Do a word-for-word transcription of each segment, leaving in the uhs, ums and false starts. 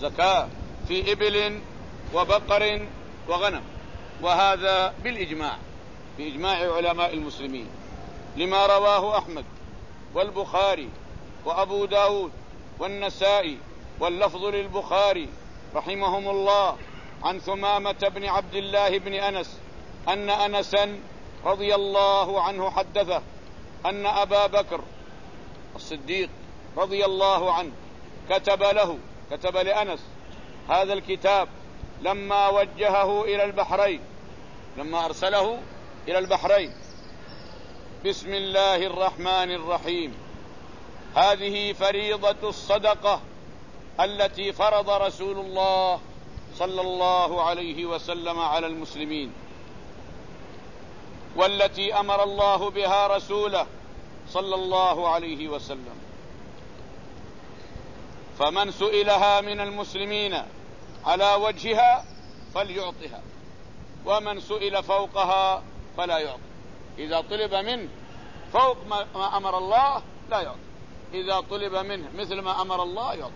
زكاة في إبل وبقر وغنم، وهذا بالإجماع، بإجماع علماء المسلمين، لما رواه أحمد والبخاري وأبو داود والنسائي، واللفظ للبخاري رحمهم الله، عن ثمامة بن عبد الله بن أنس أن أنسا رضي الله عنه حدثه أن أبا بكر الصديق رضي الله عنه كتب له كتب لأنس هذا الكتاب لما وجهه إلى البحرين، لما أرسله إلى البحرين: بسم الله الرحمن الرحيم، هذه فريضة الصدقة التي فرض رسول الله صلى الله عليه وسلم على المسلمين، والتي أمر الله بها رسوله صلى الله عليه وسلم، فمن سئلها من المسلمين على وجهها فليعطها، ومن سئل فوقها فلا يعطي. إذا طلب منه فوق ما أمر الله لا يعطي، إذا طلب منه مثل ما أمر الله يعطي.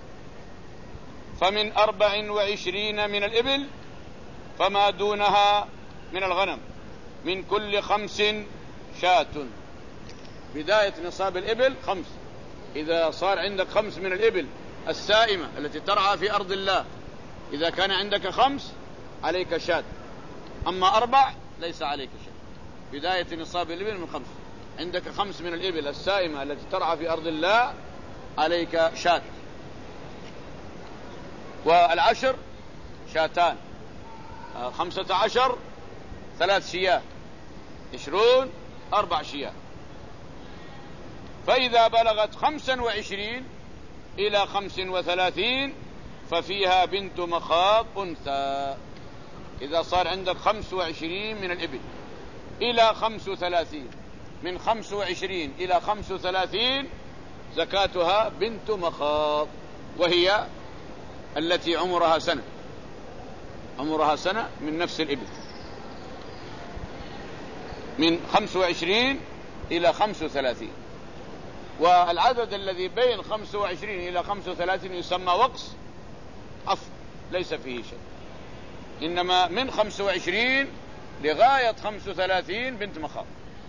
فمن أربع وعشرين من الإبل فما دونها من الغنم، من كل خمس شاة. بداية نصاب الإبل خمس، إذا صار عندك خمس من الإبل السائمة التي ترعى في أرض الله، إذا كان عندك خمس عليك شاة، أما أربع ليس عليك شاة. بداية نصاب الإبل من خمس، عندك خمس من الإبل السائمة التي ترعى في أرض الله عليك شاة. والعشر شاتان، خمسة عشر ثلاث شياه، عشرون أربع شياه. فإذا بلغت خمسا وعشرين إلى خمس وثلاثين ففيها بنت مخاض أنثى. إذا صار عندك خمس وعشرين من الإبل إلى خمس وثلاثين، من خمس وعشرين إلى خمس وثلاثين زكاتها بنت مخاض، وهي التي عمرها سنة، عمرها سنة من نفس الإبل، من خمس وعشرين إلى خمس وثلاثين. والعدد الذي بين خمس وعشرين إلى خمس وثلاثين يسمى وقص عفو، ليس فيه شيء، إنما من خمس وعشرين لغاية خمس وثلاثين بنت مخاض.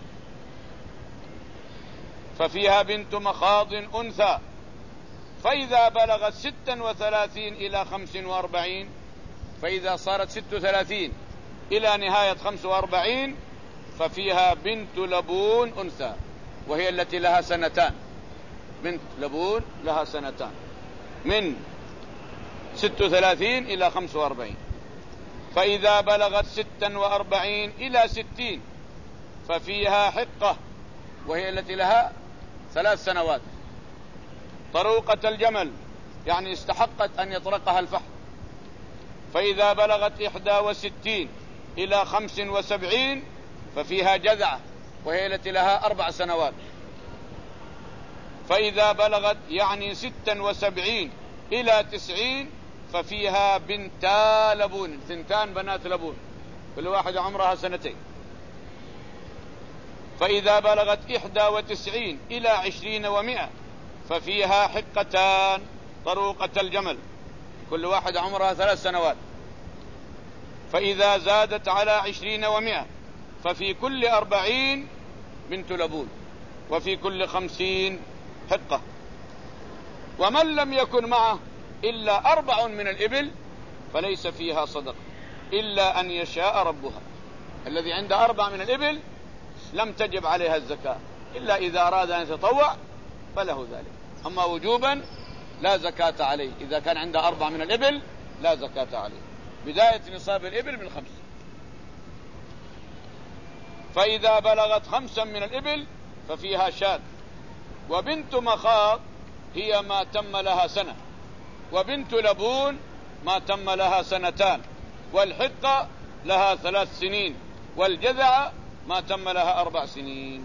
ففيها بنت مخاض أنثى. فإذا بلغت ستا وثلاثين إلى خمس وأربعين، فإذا صارت ست وثلاثين إلى نهاية خمس وأربعين ففيها بنت لبون أنثى، وهي التي لها سنتان، بنت لبون لها سنتان، من ست وثلاثين إلى خمس وأربعين. فإذا بلغت ستا وأربعين إلى ستين ففيها حقة، وهي التي لها ثلاث سنوات، طروقة الجمل، يعني استحقت أن يطرقها الفحل. فإذا بلغت إحدى وستين إلى خمس وسبعين ففيها جذعة، وهي التي لها أربع سنوات. فإذا بلغت يعني ستا وسبعين إلى تسعين ففيها بنتا لبون، ثنتان بنات لبون، كل واحدة عمرها سنتين. فإذا بلغت إحدى وتسعين إلى عشرين ومئة ففيها حقتان، طروقة الجمل، كل واحدة عمرها ثلاث سنوات. فإذا زادت على عشرين ومئة ففي كل أربعين بنت لبون، وفي كل خمسين حقة. ومن لم يكن معه إلا أربع من الإبل فليس فيها صدقة إلا أن يشاء ربها. الذي عنده أربع من الإبل لم تجب عليها الزكاة إلا إذا أراد أن يتطوع فله ذلك، أما وجوبا لا زكاة عليه. إذا كان عنده أربع من الإبل لا زكاة عليه. بداية نصاب الإبل من خمس. فإذا بلغت خمسا من الإبل ففيها شاة. وبنت مخاض هي ما تم لها سنة، وبنت لبون ما تم لها سنتان، والحقة لها ثلاث سنين، والجذع ما تم لها أربع سنين.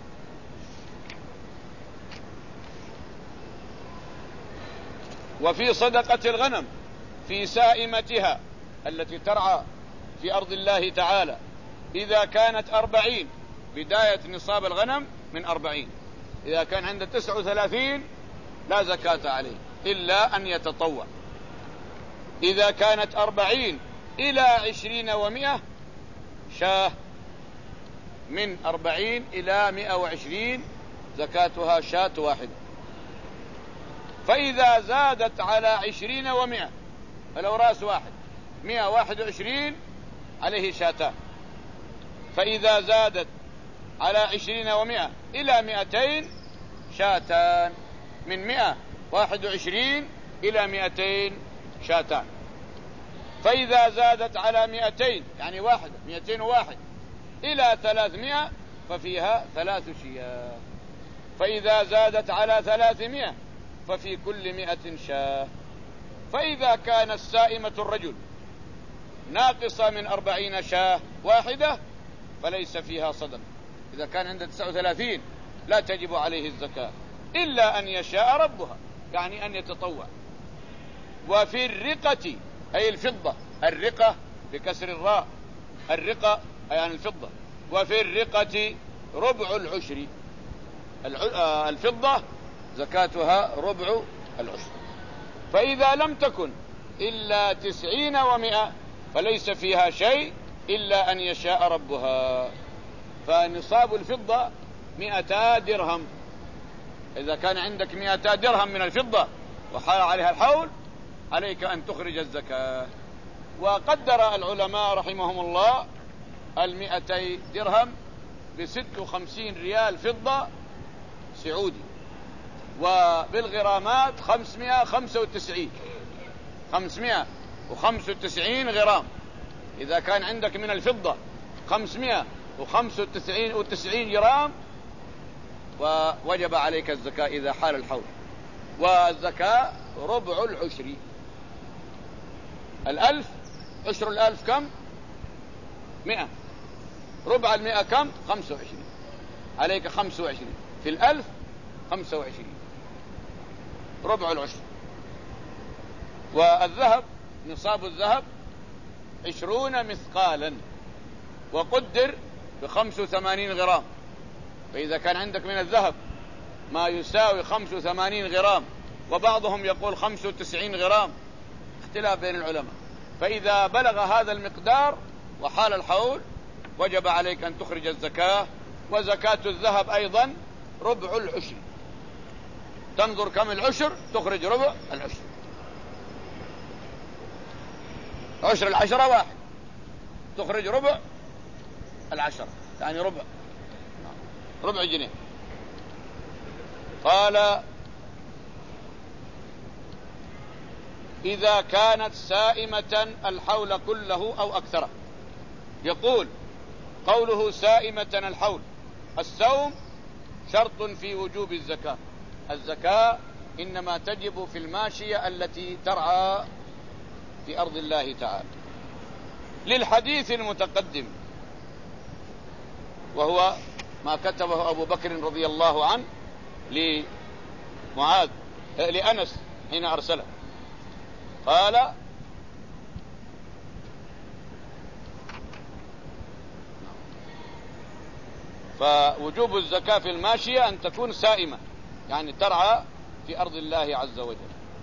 وفي صدقة الغنم في سائمتها التي ترعى في أرض الله تعالى إذا كانت أربعين، بداية نصاب الغنم من أربعين. إذا كان عنده تسع وثلاثين لا زكاة عليه إلا أن يتطوع. إذا كانت أربعين إلى عشرين ومئة شاه، من أربعين إلى مئة وعشرين زكاتها شاة واحدة. فإذا زادت على عشرين ومئة، فلو رأس واحد مئة واحد وعشرين عليه شاتان. فإذا زادت على عشرين ومئة إلى مئتين شاتان، من مئة واحد وعشرين إلى مئتين شاتان. فإذا زادت على مئتين يعني واحدة مئتين وواحد إلى ثلاثمائة ففيها ثلاث شياه. فإذا زادت على ثلاثمائة ففي كل مئة شاه. فإذا كانت سائمة الرجل ناقصة من أربعين شاه واحدة فليس فيها صدقة. إذا كان عنده تسعة وثلاثين لا تجب عليه الزكاة إلا أن يشاء ربها، يعني أن يتطوع. وفي الرقة أي الفضة، الرقة بكسر الراء، الرقة يعني الفضة. وفي الرقة ربع العشر، الفضة زكاتها ربع العشر. فإذا لم تكن إلا تسعين ومئة فليس فيها شيء إلا أن يشاء ربها. فنصاب الفضة مئتا درهم. إذا كان عندك مئتا درهم من الفضة وحال عليها الحول عليك أن تخرج الزكاة. وقدر العلماء رحمهم الله المئتي درهم بست وخمسين ريال فضة سعودي، وبالغرامات خمسمائة وخمسة وتسعين خمسمائة وخمسة وتسعين غرام. إذا كان عندك من الفضة خمسمائة وخمسة وتسعين جرام ووجب عليك الزكاة إذا حال الحول. والزكاة ربع العشر. الألف عشر الألف كم؟ مئة. ربع المئة كم؟ خمسة وعشرين. عليك خمسة وعشرين في الألف، خمسة وعشرين ربع العشر. والذهب نصاب الذهب عشرون مثقالا وقدر بخمس وثمانين غرام. فإذا كان عندك من الذهب ما يساوي خمس وثمانين غرام، وبعضهم يقول خمس وتسعين غرام، اختلاف بين العلماء. فإذا بلغ هذا المقدار وحال الحول وجب عليك أن تخرج الزكاة. وزكاة الذهب أيضا ربع العشر. تنظر كم العشر تخرج ربع العشر. عشر العشرة واحد، تخرج ربع العشرة يعني ربع ربع جنيه. قال إذا كانت سائمة الحول كله أو أكثره. يقول قوله سائمة الحول، السوم شرط في وجوب الزكاة. الزكاة إنما تجب في الماشية التي ترعى في أرض الله تعالى، للحديث المتقدم وهو ما كتبه أبو بكر رضي الله عنه لمعاذ لأنس حين أرسله. قال فوجوب الزكاة في الماشية أن تكون سائمة، يعني ترعى في أرض الله عز وجل.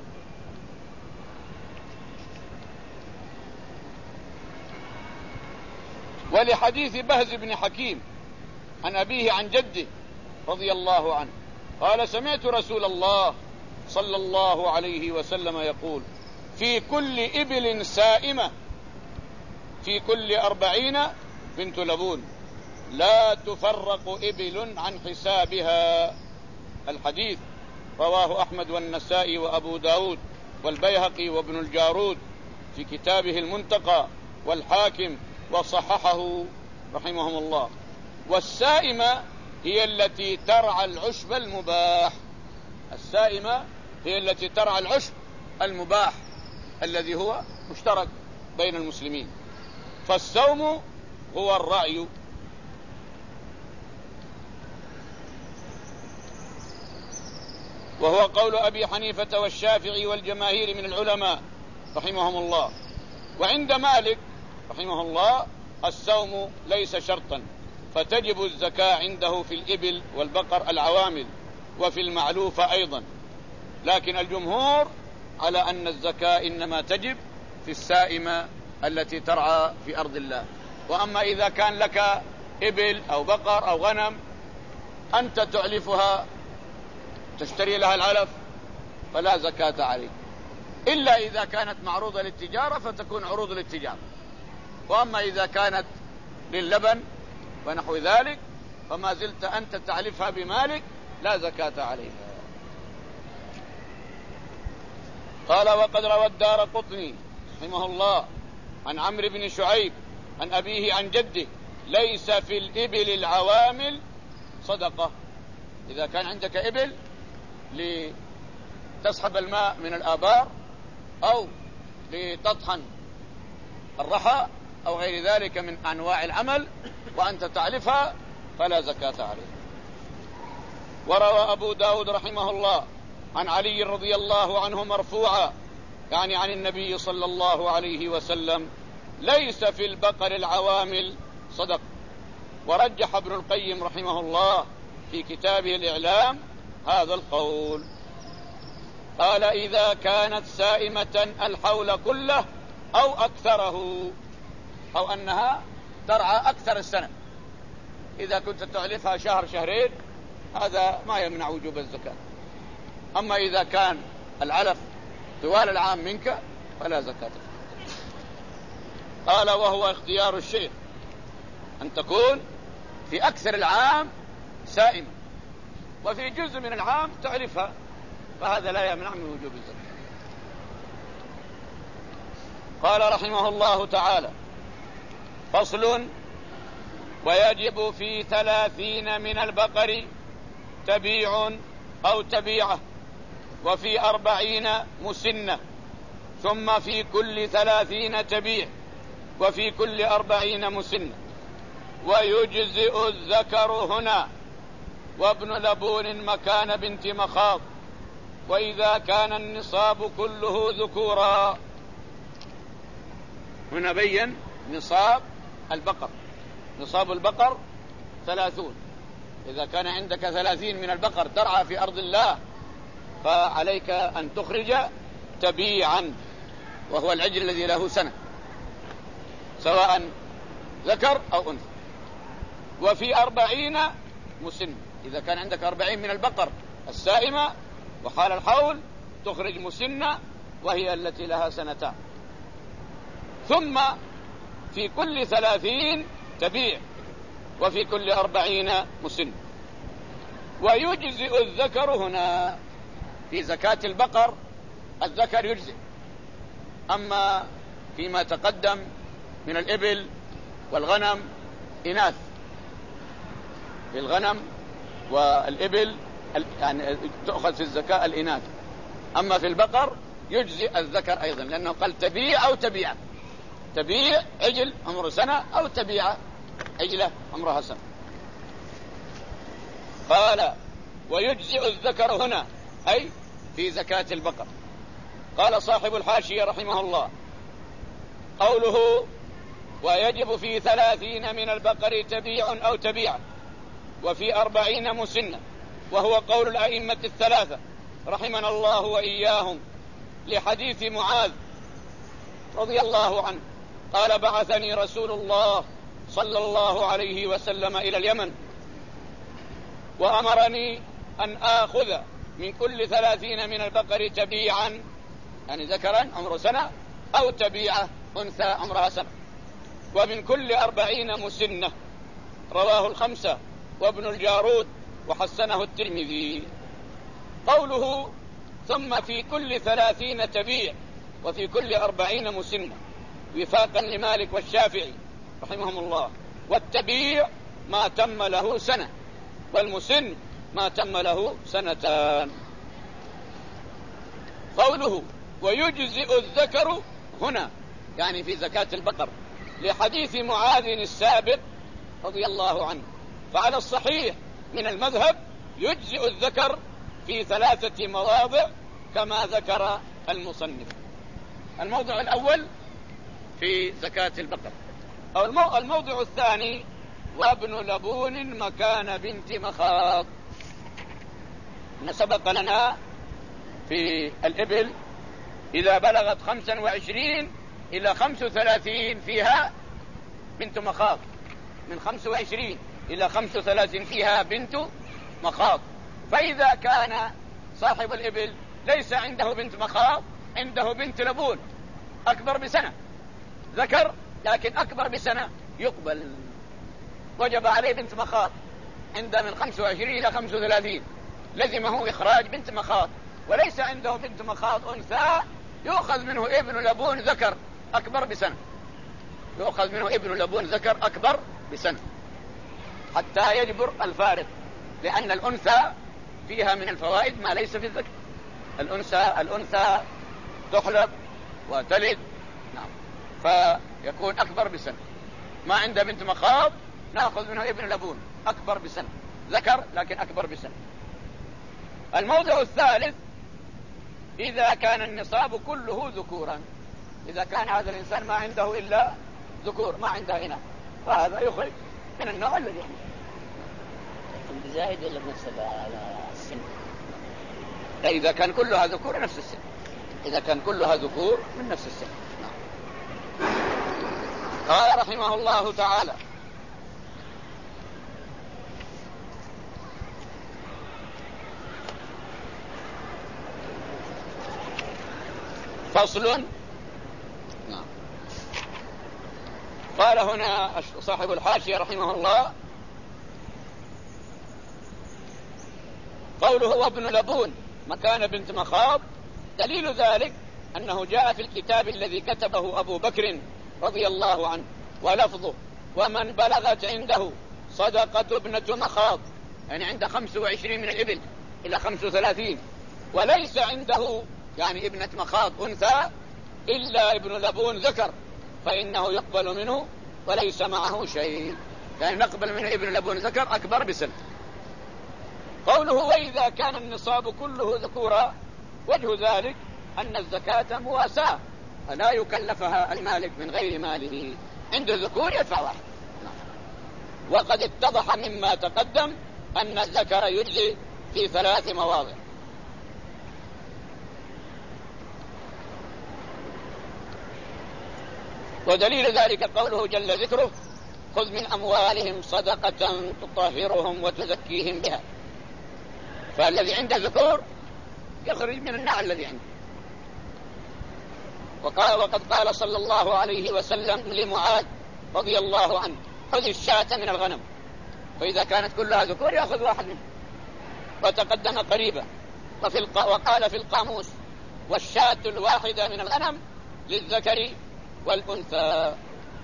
ولحديث بهز بن حكيم عن أبيه عن جده رضي الله عنه قال سمعت رسول الله صلى الله عليه وسلم يقول في كل إبل سائمة في كل أربعين بنت لبون لا تفرق إبل عن حسابها. الحديث رواه أحمد والنسائي وأبو داود والبيهقي وابن الجارود في كتابه المنتقى والحاكم وصححه رحمهم الله. والسائمة هي التي ترعى العشب المباح. السائمة هي التي ترعى العشب المباح الذي هو مشترك بين المسلمين. فالسوم هو الرعي. وهو قول أبي حنيفة والشافعي والجماهير من العلماء رحمهم الله. وعند مالك رحمه الله السوم ليس شرطا، فتجب الزكاة عنده في الإبل والبقر العوامل وفي المعلوفة أيضا. لكن الجمهور على أن الزكاة إنما تجب في السائمة التي ترعى في أرض الله. وأما إذا كان لك إبل أو بقر أو غنم أنت تعلفها تشتري لها العلف فلا زكاة عليك، إلا إذا كانت معروضة للتجارة فتكون عروض للتجارة. وأما إذا كانت لللبن ونحو ذلك فما زلت أنت تعلفها بمالك لا زكاة عليها. قال: وقد روى الدارقطني رحمه الله عن عمرو بن شعيب عن أبيه عن جده: ليس في الإبل العوامل صدقة. إذا كان عندك إبل لتسحب الماء من الآبار أو لتطحن الرحى أو غير ذلك من أنواع العمل وأنت تعلفها فلا زكاة عليه. وروى أبو داود رحمه الله عن علي رضي الله عنه مرفوعا، يعني عن النبي صلى الله عليه وسلم: ليس في البقر العوامل صدق. ورجح ابن القيم رحمه الله في كتابه الإعلام هذا القول. قال: إذا كانت سائمة الحول كله أو أكثره، أو أنها ترعى أكثر السنة. إذا كنت تعلفها شهر شهرين هذا ما يمنع وجوب الزكاة. أما إذا كان العلف طوال العام منك فلا زكاة. قال: وهو اختيار الشيخ أن تكون في أكثر العام سائمة وفي جزء من العام تعلفها، فهذا لا يمنع من وجوب الزكاة. قال رحمه الله تعالى: فصل: ويجب في ثلاثين من البقر تبيع أو تبيعة، وفي أربعين مسنة، ثم في كل ثلاثين تبيع، وفي كل أربعين مسنة. ويجزئ الذكر هنا وابن لبون مكان بنت مخاض، وإذا كان النصاب كله ذكورا. هنا بين نصاب البقر. نصاب البقر ثلاثون. إذا كان عندك ثلاثين من البقر ترعى في أرض الله فعليك أن تخرج تبيعا، وهو العجل الذي له سنة سواء ذكر أو أنثى. وفي أربعين مسن. إذا كان عندك أربعين من البقر السائمة وحال الحول تخرج مسنة وهي التي لها سنتان. ثم في كل ثلاثين تبيع، وفي كل أربعين مسن. ويجزئ الذكر هنا في زكاة البقر الذكر يجزئ. أما فيما تقدم من الإبل والغنم إناث. في الغنم والإبل يعني تأخذ في الزكاة الإناث. أما في البقر يجزئ الذكر أيضا، لأنه قال تبيع أو تبيع. تبيع عجل عمره سنة أو تبيع عجلة عمرها سنة. قال: ويجزئ الذكر هنا أي في زكاة البقر. قال صاحب الحاشية رحمه الله: قوله ويجب في ثلاثين من البقر تبيع أو تبيع، وفي أربعين مسنة، وهو قول الأئمة الثلاثة رحمنا الله وإياهم، لحديث معاذ رضي الله عنه قال: بعثني رسول الله صلى الله عليه وسلم إلى اليمن، وأمرني أن آخذ من كل ثلاثين من البقر تبيعا، يعني ذكرا عمره سنة، أو تبيعة أنثى عمرها سنة، ومن كل أربعين مسنة. رواه الخمسة وابن الجارود وحسنه الترمذي. قوله ثم في كل ثلاثين تبيع وفي كل أربعين مسنة وفاقا لمالك والشافعي رحمهم الله. والتبيع ما تم له سنة، والمسن ما تم له سنتان. قوله ويجزئ الذكر هنا يعني في زكاة البقر لحديث معاذ السابق رضي الله عنه. فعلى الصحيح من المذهب يجزئ الذكر في ثلاثة مواضع كما ذكر المصنف. الموضع الأول في زكاة البقر، أو الموضع الثاني وابن لبون مكان بنت مخاض. سبق لنا في الإبل إذا بلغت خمسا وعشرين إلى خمس وثلاثين فيها بنت مخاض، من خمس وعشرين إلى خمس وثلاثين فيها بنت مخاض. فإذا كان صاحب الإبل ليس عنده بنت مخاض، عنده بنت لبون أكبر بسنة، ذكر لكن أكبر بسنة، يقبل، وجب عليه بنت مخاض عنده من خمسة وعشرين إلى خمسة وثلاثين، لزمه إخراج بنت مخاض. وليس عنده بنت مخاض أنثى، يؤخذ منه ابن لبون ذكر أكبر بسنة، يؤخذ منه ابن لبون ذكر أكبر بسنة حتى يجبر الفارق، لأن الأنثى فيها من الفوائد ما ليس في الذكر. الأنثى الأنثى تحلب وتلد، نعم، فيكون أكبر بسنة. ما عنده بنت مخاض نأخذ منه ابن لبون أكبر بسنة، ذكر لكن أكبر بسنة. الموضع الثالث إذا كان النصاب كله ذكورا، إذا كان هذا الإنسان ما عنده إلا ذكور، ما عنده إناث، فهذا يخرج من النوع الذي عنده. زائد ولا بنفس السن؟ إذا كان كلها ذكور نفس السن، إذا كان كلها ذكور من نفس السن. قال رحمه الله تعالى: فصل. نعم. قال هنا صاحب الحاشية رحمه الله: قوله وابن لبون مكان بنت مخاض، دليل ذلك أنه جاء في الكتاب الذي كتبه أبو بكر رضي الله عنه ولفظه: ومن بلغت عنده صدقة ابنة مخاض، يعني عنده خمس وعشرين من الإبل إلى خمس وثلاثين، وليس عنده يعني ابنة مخاض أنثى إلا ابن لبون ذكر، فإنه يقبل منه وليس معه شيء، يعني نقبل منه ابن لبون ذكر أكبر بسنة. قوله وإذا كان النصاب كله ذكورا، وجه ذلك أن الزكاة مواساة، فلا يكلفها المالك من غير ماله، عنده ذكور يدفع واحد. وقد اتضح مما تقدم أن الذكر يجزي في ثلاث مواضع. ودليل ذلك قوله جل ذكره: خذ من أموالهم صدقة تطهرهم وتزكيهم بها. فالذي عنده ذكور يخرج من النوع الذي عنده. وقال وقد قال صلى الله عليه وسلم لمعاذ رضي الله عنه: خذ الشاة من الغنم، فإذا كانت كلها ذكور يأخذ واحد منه. وتقدم قريبا. وفي الق... وقال في القاموس: والشاة الواحدة من الغنم للذكر والأنثى.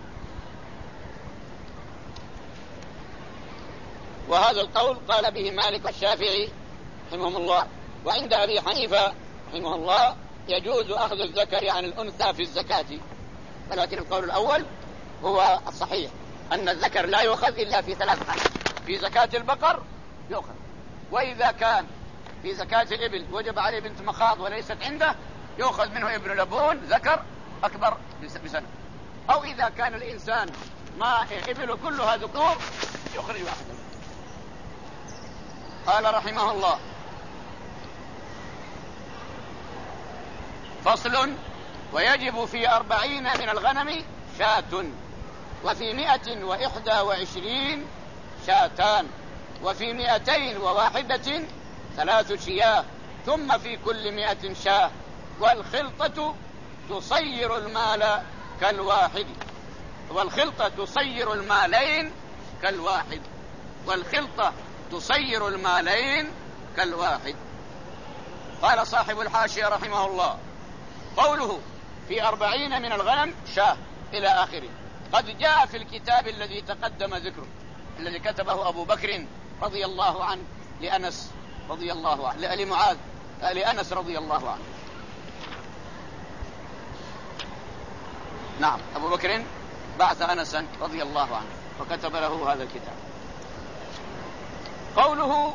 وهذا القول قال به مالك والشافعي رحمهم الله، وعند أبي حنيفة رحمه الله يجوز أخذ الذكر عن الأنثى في الزكاة، ولكن القول الأول هو الصحيح، أن الذكر لا يؤخذ إلا في ثلاث حالات: في زكاة البقر يؤخذ، وإذا كان في زكاة الإبل وجب عليه بنت مخاض وليست عنده يؤخذ منه ابن لبون ذكر أكبر بسنة، أو إذا كان الإنسان ما إبل كلها ذكور يخرج واحدا. قال رحمه الله: فصل. ويجب في أربعين من الغنم شاة، وفي مئة وإحدى وعشرين شاتان، وفي مئتين وواحدة ثلاث شياه، ثم في كل مئة شاه. والخلطة تصير المال كالواحد، والخلطة تصير المالين كالواحد، والخلطة تصير المالين كالواحد. قال صاحب الحاشية رحمه الله: قوله في أربعين من الغنم شاه إلى آخره قد جاء في الكتاب الذي تقدم ذكره، الذي كتبه أبو بكر رضي الله عنه لأنس رضي الله عنه لمعاذ لأنس رضي الله عنه. نعم، أبو بكر بعث أنسا رضي الله عنه وكتب له هذا الكتاب. قوله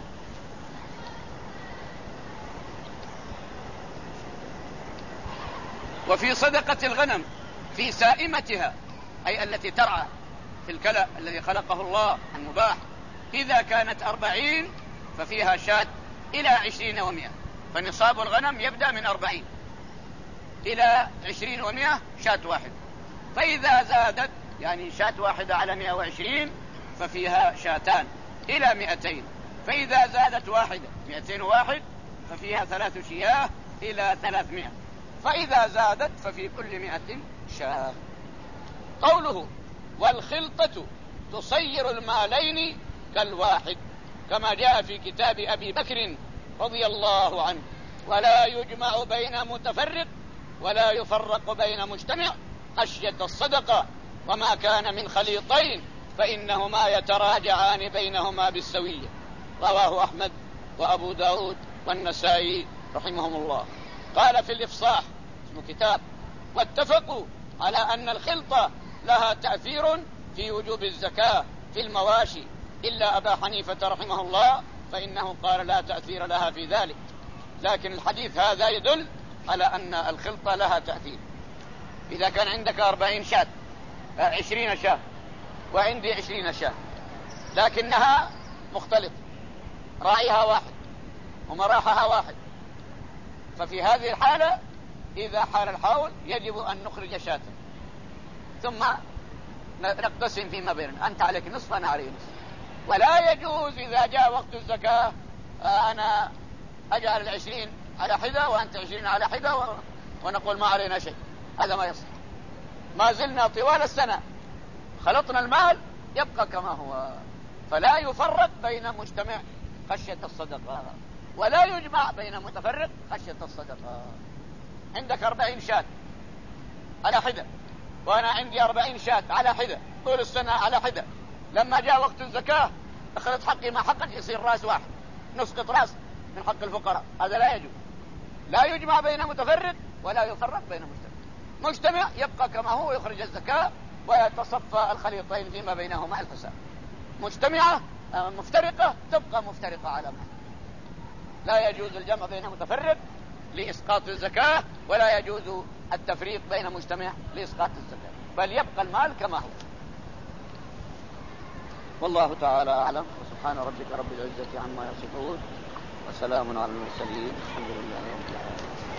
وفي صدقة الغنم في سائمتها، أي التي ترعى في الكلأ الذي خلقه الله المباح، إذا كانت أربعين ففيها شاة إلى عشرين ومئة، فنصاب الغنم يبدأ من أربعين إلى عشرين ومئة شاة واحدة. فإذا زادت يعني شاة واحدة على مئة وعشرين ففيها شاتان إلى مئتين. فإذا زادت واحدة مئتين وواحد ففيها ثلاث شياه إلى ثلاثمائة. فإذا زادت ففي كل مئة شاة. قوله والخلطة تصير المالين كالواحد كما جاء في كتاب أبي بكر رضي الله عنه. ولا يجمع بين متفرق ولا يفرق بين مجتمع خشية الصدقة. وما كان من خليطين فإنهما يتراجعان بينهما بالسوية. رواه أحمد وأبو داود والنسائي رحمهم الله. قال في الإفصاح اسمه كتاب واتفقوا على أن الخلطة لها تأثير في وجوب الزكاة في المواشي إلا أبا حنيفة رحمه الله فإنه قال لا تأثير لها في ذلك. لكن الحديث هذا يدل على أن الخلطة لها تأثير. إذا كان عندك أربعين شاة عشرين شاة وعندي عشرين شاة لكنها مختلطة راعيها واحد ومراحها واحد ففي هذه الحالة إذا حال الحول يجب أن نخرج شاة ثم نقتسم فيما بيننا. أنت عليك نصف أنا علي نصف. ولا يجوز إذا جاء وقت الزكاة أنا أجعل العشرين على حدة وأنت عشرين على حدة ونقول ما علينا شيء. هذا ما يصح. ما زلنا طوال السنة خلطنا المال يبقى كما هو. فلا يفرق بين مجتمع خشية الصدقة ولا يجمع بين متفرق خشية الصدقة. عندك أربعين شاة على حدة وأنا عندي أربعين شاة على حدة طول السنة على حدة. لما جاء وقت الزكاة أخذت حقي ما حقك يصير رأس واحد نسقط رأس من حق الفقراء. هذا لا يجوز. لا يجمع بين متفرق ولا يفرق بين مجتمع. مجتمع يبقى كما هو يخرج الزكاة ويتصفى الخليطين فيما بينهما الحساب. مجتمعة مفترقة تبقى مفترقة على ما. لا يجوز الجمع بين متفرق لإسقاط الزكاة ولا يجوز التفريق بين مجتمع لإسقاط الزكاة بل يبقى المال كما هو. والله تعالى أعلم. وسبحان ربك رب العزة عما يصفون وسلام على المرسلين الحمد لله رب العالمين.